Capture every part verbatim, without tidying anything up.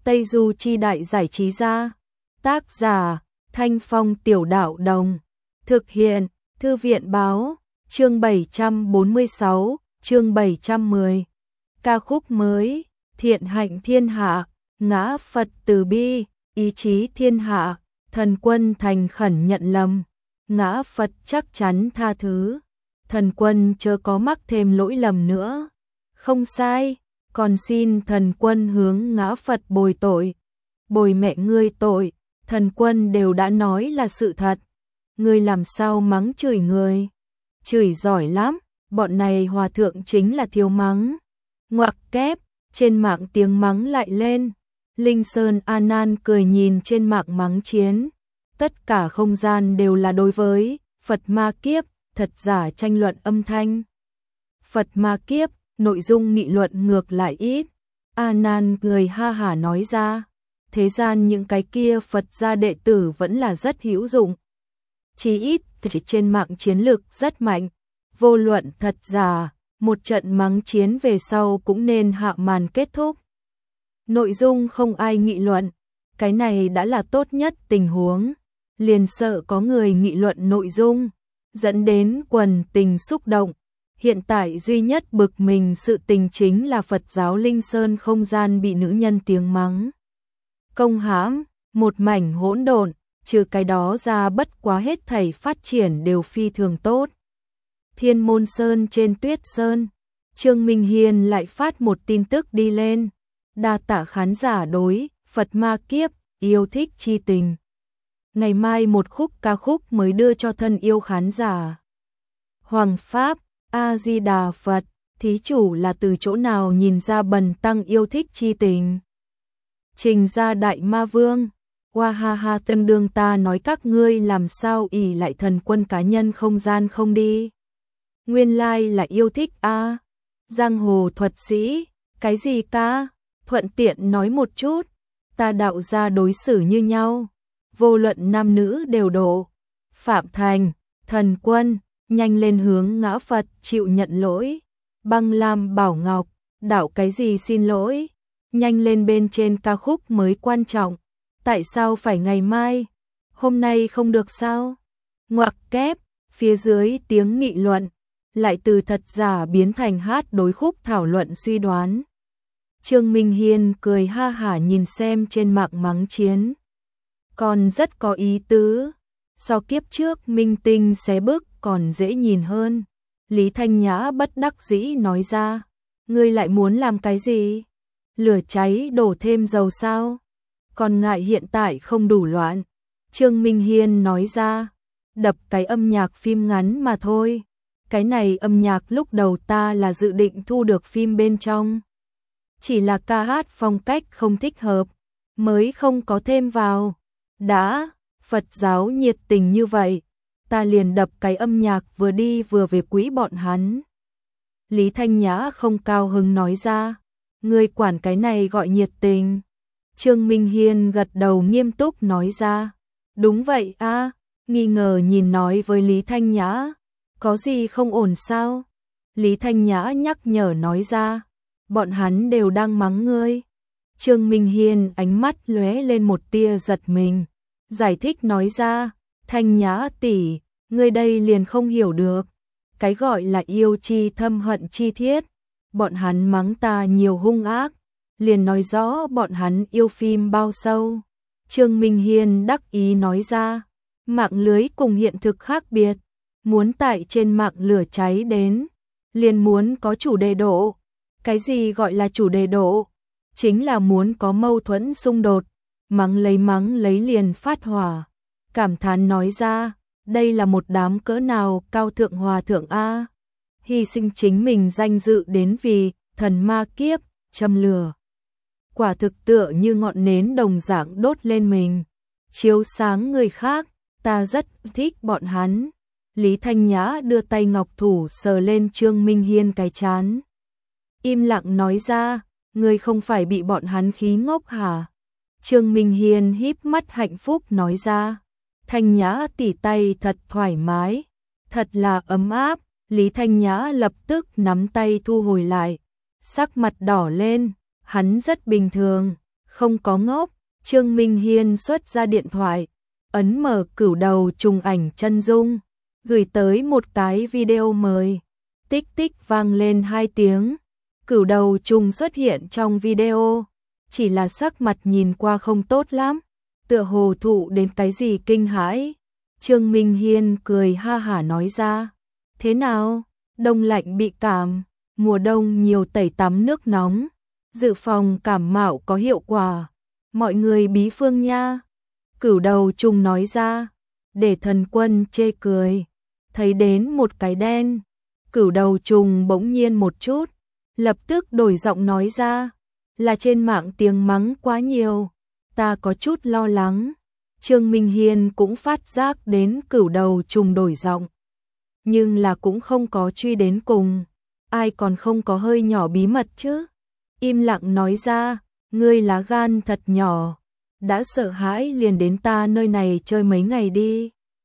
Tây Du Chi Đại Giải Trí Gia. Tác giả Thanh Phong Tiểu Đạo Đồng. Thực hiện Thư viện Báo. Chương bảy trăm bốn mươi sáu, chương bảy trăm mười. Ca khúc mới. Thiện hạnh thiên hạ, ngã Phật từ bi, ý chí thiên hạ, thần quân thành khẩn nhận lầm, ngã Phật chắc chắn tha thứ, thần quân chớ có mắc thêm lỗi lầm nữa. Không sai, còn xin thần quân hướng ngã Phật bồi tội. Bồi mẹ ngươi tội, thần quân đều đã nói là sự thật. Ngươi làm sao mắng chửi người? Chửi giỏi lắm, bọn này hòa thượng chính là thiếu mắng. Ngoặc kép, trên mạng tiếng mắng lại lên. Linh Sơn A Nan cười nhìn trên mạng mắng chiến. Tất cả không gian đều là đối với Phật ma kiếp, thật giả tranh luận âm thanh. Phật ma kiếp, nội dung nghị luận ngược lại ít. A Nan cười ha hả nói ra, thế gian những cái kia Phật gia đệ tử vẫn là rất hữu dụng. Chỉ ít thì trên mạng chiến lược rất mạnh. Vô luận thật giả, một trận mắng chiến về sau cũng nên hạ màn kết thúc. Nội dung không ai nghị luận, cái này đã là tốt nhất tình huống. Liền sợ có người nghị luận nội dung, dẫn đến quần tình xúc động. Hiện tại duy nhất bực mình sự tình chính là Phật giáo Linh Sơn không gian bị nữ nhân tiếng mắng công hãm, một mảnh hỗn độn, trừ cái đó ra bất quá hết thảy phát triển đều phi thường tốt. Thiên Môn Sơn trên Tuyết Sơn, Trương Minh Hiên lại phát một tin tức đi lên, đa tạ khán giả đối Phật ma kiếp yêu thích chi tình. Ngày mai một khúc ca khúc mới đưa cho thân yêu khán giả. Hoàng Pháp, A Di Đà Phật, thí chủ là từ chỗ nào nhìn ra bần tăng yêu thích chi tình? Trình ra Đại Ma Vương, hoa ha ha, tương đương ta nói các ngươi làm sao ỷ lại thần quân cá nhân không gian không đi. Nguyên lai là yêu thích a. À. Giang hồ thuật sĩ, cái gì ca? Thuận tiện nói một chút, ta đạo gia đối xử như nhau, vô luận nam nữ đều độ. Phạm Thành, thần quân, nhanh lên hướng ngã Phật chịu nhận lỗi. Băng Lam Bảo Ngọc, đạo cái gì xin lỗi? Nhanh lên, bên trên ca khúc mới quan trọng. Tại sao phải ngày mai? Hôm nay không được sao? Ngoặc kép, phía dưới tiếng nghị luận, lại từ thật giả biến thành hát đối khúc thảo luận suy đoán. Trương Minh Hiên cười ha hả nhìn xem trên mạng mắng chiến. Còn rất có ý tứ. So kiếp trước minh tinh xé bức còn dễ nhìn hơn. Lý Thanh Nhã bất đắc dĩ nói ra. Ngươi lại muốn làm cái gì? Lửa cháy đổ thêm dầu sao? Còn ngại hiện tại không đủ loạn. Trương Minh Hiên nói ra. Đập cái âm nhạc phim ngắn mà thôi. Cái này âm nhạc lúc đầu ta là dự định thu được phim bên trong. Chỉ là ca hát phong cách không thích hợp, mới không có thêm vào. Đã, Phật giáo nhiệt tình như vậy, ta liền đập cái âm nhạc vừa đi vừa về quý bọn hắn. Lý Thanh Nhã không cao hứng nói ra, ngươi quản cái này gọi nhiệt tình. Trương Minh Hiên gật đầu nghiêm túc nói ra, đúng vậy a. À, nghi ngờ nhìn nói với Lý Thanh Nhã, có gì không ổn sao? Lý Thanh Nhã nhắc nhở nói ra, bọn hắn đều đang mắng ngươi. Trương Minh Hiên ánh mắt lóe lên một tia giật mình, giải thích nói ra, Thanh Nhã tỷ, ngươi đây liền không hiểu được. Cái gọi là yêu chi thâm hận chi thiết, bọn hắn mắng ta nhiều hung ác, liền nói rõ bọn hắn yêu phim bao sâu. Trương Minh Hiên đắc ý nói ra, mạng lưới cùng hiện thực khác biệt, muốn tại trên mạng lửa cháy đến, liền muốn có chủ đề độ. Cái gì gọi là chủ đề độ? Chính là muốn có mâu thuẫn xung đột, mắng lấy mắng lấy liền phát hỏa. Cảm thán nói ra, đây là một đám cỡ nào cao thượng hòa thượng a, hy sinh chính mình danh dự đến vì thần ma kiếp, châm lửa. Quả thực tựa như ngọn nến đồng dạng đốt lên mình, chiếu sáng người khác, ta rất thích bọn hắn. Lý Thanh Nhã đưa tay ngọc thủ sờ lên Trương Minh Hiên cái trán. Im lặng nói ra, ngươi không phải bị bọn hắn khí ngốc hả? Trương Minh Hiên híp mắt hạnh phúc nói ra, Thanh Nhã tỉ tay thật thoải mái, thật là ấm áp. Lý Thanh Nhã lập tức nắm tay thu hồi lại, sắc mặt đỏ lên, hắn rất bình thường, Không có ngốc, Trương Minh Hiên xuất ra điện thoại, ấn mở cửu đầu trùng ảnh chân dung, gửi tới một cái video mời. Tích tích vang lên hai tiếng. Cửu đầu trùng xuất hiện trong video, chỉ là sắc mặt nhìn qua không tốt lắm, tựa hồ thụ đến cái gì kinh hãi. Trương Minh Hiên cười ha hả nói ra, thế nào, đông lạnh bị cảm, mùa đông nhiều tẩy tắm nước nóng, dự phòng cảm mạo có hiệu quả, mọi người bí phương nha. Cửu đầu trùng nói ra, để Thần Quân chê cười, thấy đến một cái đen. Cửu đầu trùng bỗng nhiên một chút, lập tức đổi giọng nói ra, là trên mạng tiếng mắng quá nhiều, ta có chút lo lắng. Trương Minh Hiên cũng phát giác đến cửu đầu trùng đổi giọng, nhưng là cũng không có truy đến cùng, ai còn không có hơi nhỏ bí mật chứ. Im lặng nói ra, ngươi lá gan thật nhỏ, đã sợ hãi liền đến ta nơi này chơi mấy ngày đi.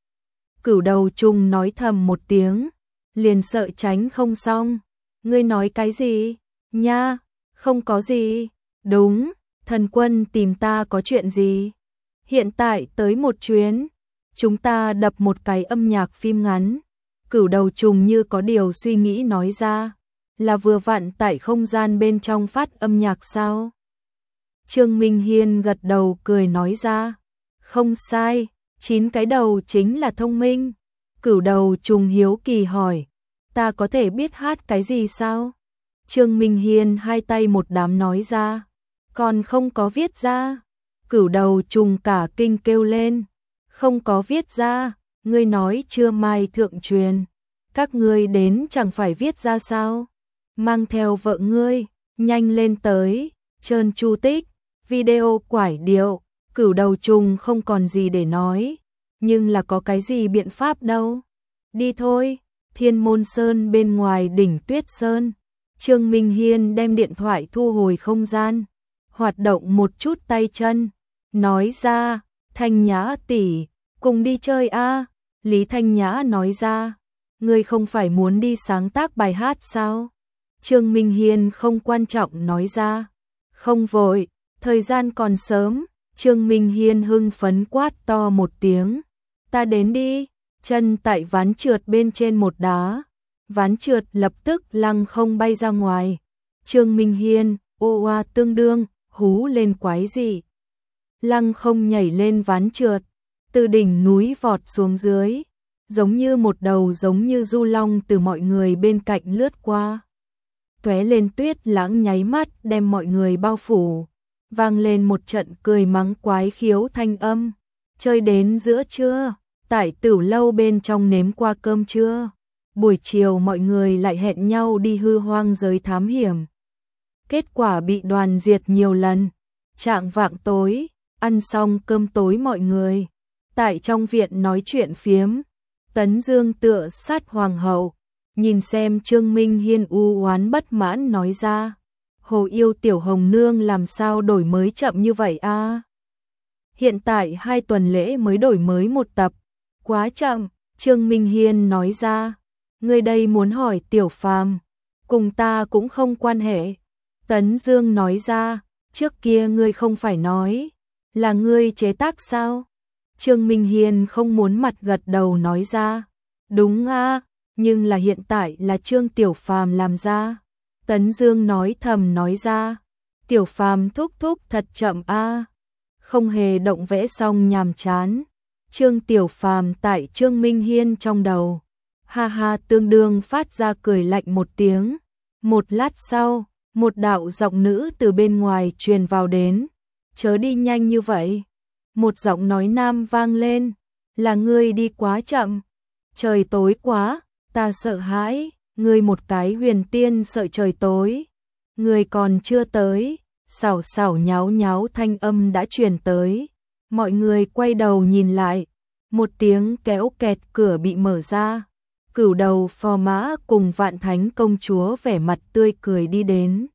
Cửu đầu trùng nói thầm một tiếng, liền sợ tránh không xong. Ngươi nói cái gì? Nha, không có gì. Đúng, Thần Quân tìm ta có chuyện gì? Hiện tại tới một chuyến, chúng ta đập một cái âm nhạc phim ngắn. Cửu đầu trùng như có điều suy nghĩ nói ra, là vừa vặn tại không gian bên trong phát âm nhạc sao? Trương Minh Hiên gật đầu cười nói ra, không sai, chín cái đầu chính là thông minh. Cửu đầu trùng hiếu kỳ hỏi, ta có thể biết hát cái gì sao? Trương Minh Hiên hai tay một đám nói ra, còn không có viết ra. Cửu đầu trùng cả kinh kêu lên, không có viết ra, ngươi nói chưa mai thượng truyền, các ngươi đến chẳng phải viết ra sao? Mang theo vợ ngươi, nhanh lên tới, trơn chu tích, video quải điệu. Cửu đầu trùng không còn gì để nói, nhưng là có cái gì biện pháp đâu. Đi thôi, Thiên Môn Sơn bên ngoài đỉnh Tuyết Sơn. Trương Minh Hiên đem điện thoại thu hồi không gian, hoạt động một chút tay chân, nói ra, Thanh Nhã tỷ, cùng đi chơi a. Lý Thanh Nhã nói ra, ngươi không phải muốn đi sáng tác bài hát sao? Trương Minh Hiên không quan trọng nói ra, không vội, thời gian còn sớm. Trương Minh Hiên hưng phấn quát to một tiếng, ta đến đi. Chân tại ván trượt bên trên một đá, ván trượt lập tức lăng không bay ra ngoài. Trương Minh Hiên, ô oa tương đương, hú lên quái dị. Lăng không nhảy lên ván trượt, từ đỉnh núi vọt xuống dưới, giống như một đầu giống như du long từ mọi người bên cạnh lướt qua. Tóe lên tuyết lãng nháy mắt đem mọi người bao phủ, vang lên một trận cười mắng quái khiếu thanh âm. Chơi đến giữa trưa, tại Tửu lâu bên trong nếm qua cơm trưa. Buổi chiều mọi người lại hẹn nhau đi hư hoang giới thám hiểm. Kết quả bị đoàn diệt nhiều lần. Chạng vạng tối, ăn xong cơm tối mọi người tại trong viện nói chuyện phiếm. Tấn Dương tựa sát hoàng hậu, nhìn xem Trương Minh Hiên u oán bất mãn nói ra, Hồ yêu tiểu hồng nương làm sao đổi mới chậm như vậy a? Hiện tại hai tuần lễ mới đổi mới một tập, quá chậm. Trương Minh Hiên nói ra, ngươi đây muốn hỏi Tiểu Phàm, cùng ta cũng không quan hệ. Tấn Dương nói ra, trước kia ngươi không phải nói là ngươi chế tác sao? Trương Minh Hiên không muốn mặt gật đầu nói ra, đúng a, nhưng là hiện tại là Trương Tiểu Phàm làm ra. Tấn Dương nói thầm nói ra, Tiểu Phàm thúc thúc thật chậm a, không hề động vẽ xong nhàm chán. Trương Tiểu Phàm tại Trương Minh Hiên trong đầu, ha ha tương đương phát ra cười lạnh một tiếng. Một lát sau, một đạo giọng nữ từ bên ngoài truyền vào đến, chớ đi nhanh như vậy. Một giọng nói nam vang lên, là ngươi đi quá chậm, trời tối quá, ta sợ hãi. Ngươi một cái huyền tiên sợ trời tối, ngươi còn chưa tới. Xảo xảo nháo nháo thanh âm đã truyền tới, mọi người quay đầu nhìn lại, một tiếng kéo kẹt cửa bị mở ra. Cửu đầu phò mã cùng Vạn Thánh công chúa vẻ mặt tươi cười đi đến.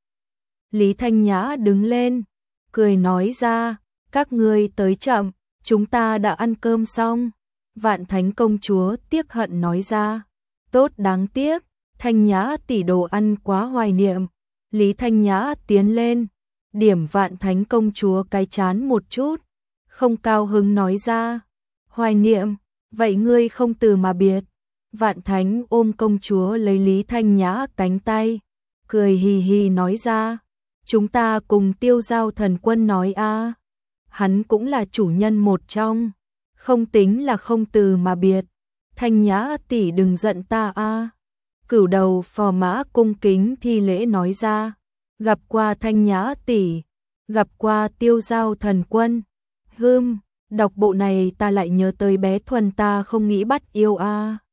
Lý Thanh Nhã đứng lên, cười nói ra, các ngươi tới chậm, chúng ta đã ăn cơm xong. Vạn Thánh công chúa tiếc hận nói ra, tốt đáng tiếc, Thanh Nhã tỷ đồ ăn quá hoài niệm. Lý Thanh Nhã tiến lên, điểm Vạn Thánh công chúa cái chán một chút, không cao hứng nói ra, Hoài Niệm, vậy ngươi không từ mà biệt. Vạn Thánh ôm công chúa lấy Lý Thanh Nhã cánh tay, cười hì hì nói ra, chúng ta cùng Tiêu Giao Thần Quân nói a, hắn cũng là chủ nhân một trong, không tính là không từ mà biệt. Thanh Nhã tỷ đừng giận ta a. Cửu Đầu Phò Mã cung kính thi lễ nói ra, gặp qua Thanh Nhã tỷ, gặp qua Tiêu Giao Thần Quân. Hừm, đọc bộ này ta lại nhớ tới bé Thuần ta không nghĩ bắt yêu a.